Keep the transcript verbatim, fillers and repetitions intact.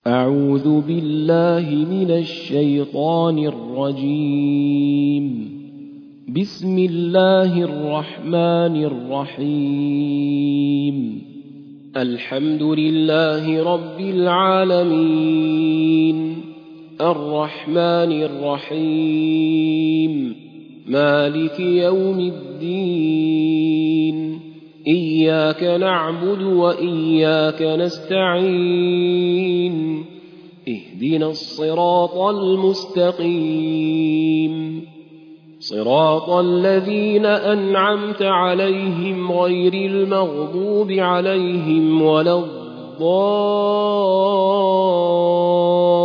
أعوذ بالله من الشيطان الرجيم. بسم الله الرحمن الرحيم. الحمد لله رب العالمين، الرحمن الرحيم، مالك يوم الدين، إياك نعبد وإياك نستعين، اهدنا الصراط المستقيم، صراط الذين أنعمت عليهم غير المغضوب عليهم ولا الضالين.